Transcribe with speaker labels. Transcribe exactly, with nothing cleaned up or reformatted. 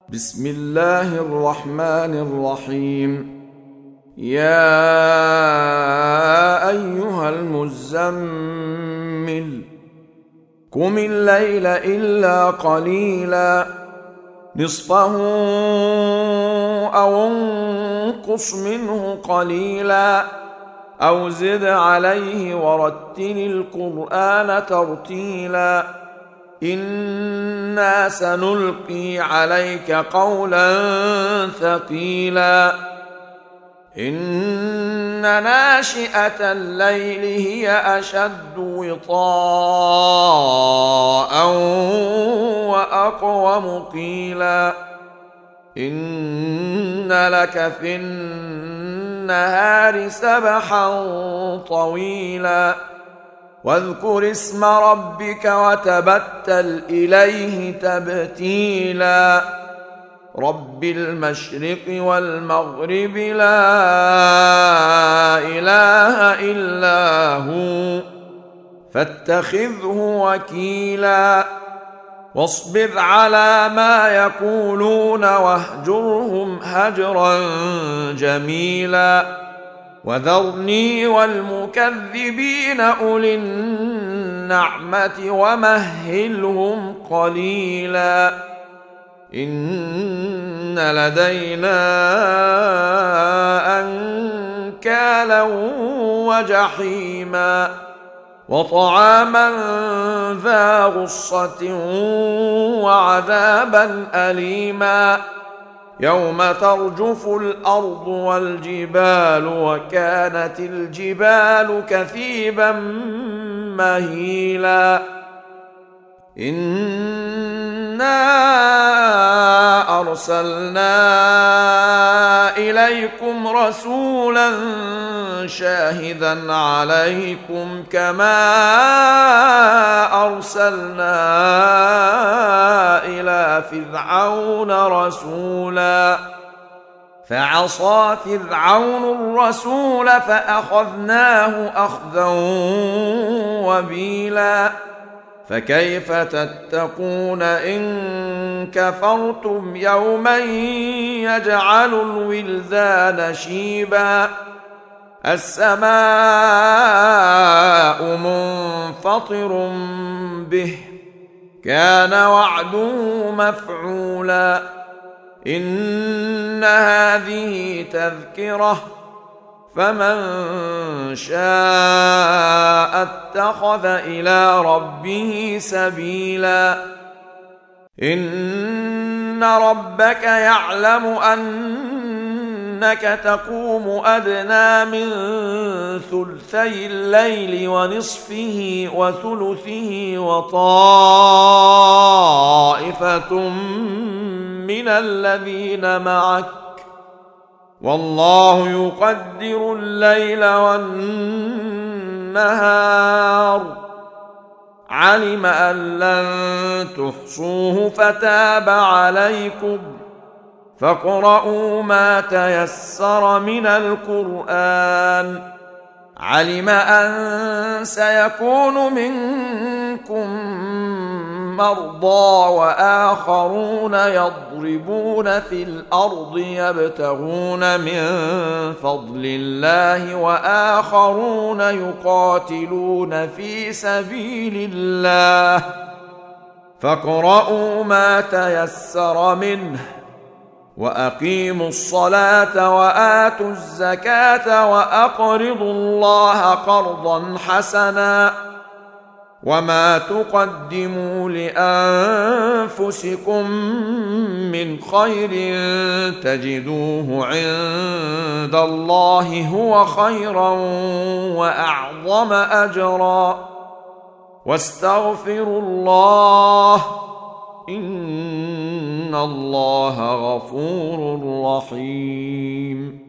Speaker 1: بسم الله الرحمن الرحيم. يا أيها المزمل قم الليل إلا قليلا نصفه أو انقص منه قليلا أو زد عليه ورتل القرآن ترتيلا إنا سنلقي عليك قولا ثقيلا إن ناشئة الليل هي أشد وطاء وأقوم قيلا إن لك في النهار سبحا طويلا واذكر اسم ربك وتبتل إليه تبتيلا رب المشرق والمغرب لا إله إلا هو فاتخذه وكيلا واصبر على ما يقولون واهجرهم هجرا جميلا وذرني والمكذبين أولي النعمة ومهلهم قليلا إن لدينا أنكالا وجحيما وطعاما ذا غصة وعذابا أليما يوم ترجف الأرض والجبال وكانت الجبال كثيبا مهيلا إنا أرسلنا إليكم رسولا شاهدا عليكم كما أرسلنا إلى فرعون رسولا فعصى فرعون الرسول فأخذناه أخذا وبيلا فكيف تتقون إن كفرتم يوما يجعل الولدان شيبا السماء منفطر به كان وعده مفعولا إن هذه تذكرة فمن شاء اتخذ إلى ربه سبيلا إن ربك يعلم أنك تقوم أدنى من ثلثي الليل ونصفه وثلثه وطائفة من الذين معك والله يقدر الليل والنهار علم أن لن تحصوه فتاب عليكم فاقرؤوا ما تيسر من القرآن علم أن سيكون منكم مرضى وآخرون يضربون في الأرض يبتغون من فضل الله وآخرون يقاتلون في سبيل الله فاقرؤوا ما تيسر منه وأقيموا الصلاة وآتوا الزكاة وأقرضوا الله قرضا حسنا وما تقدموا لأنفسكم من خير تجدوه عند الله هو خيرا وأعظم أجرا واستغفروا الله إن الله غفور رحيم.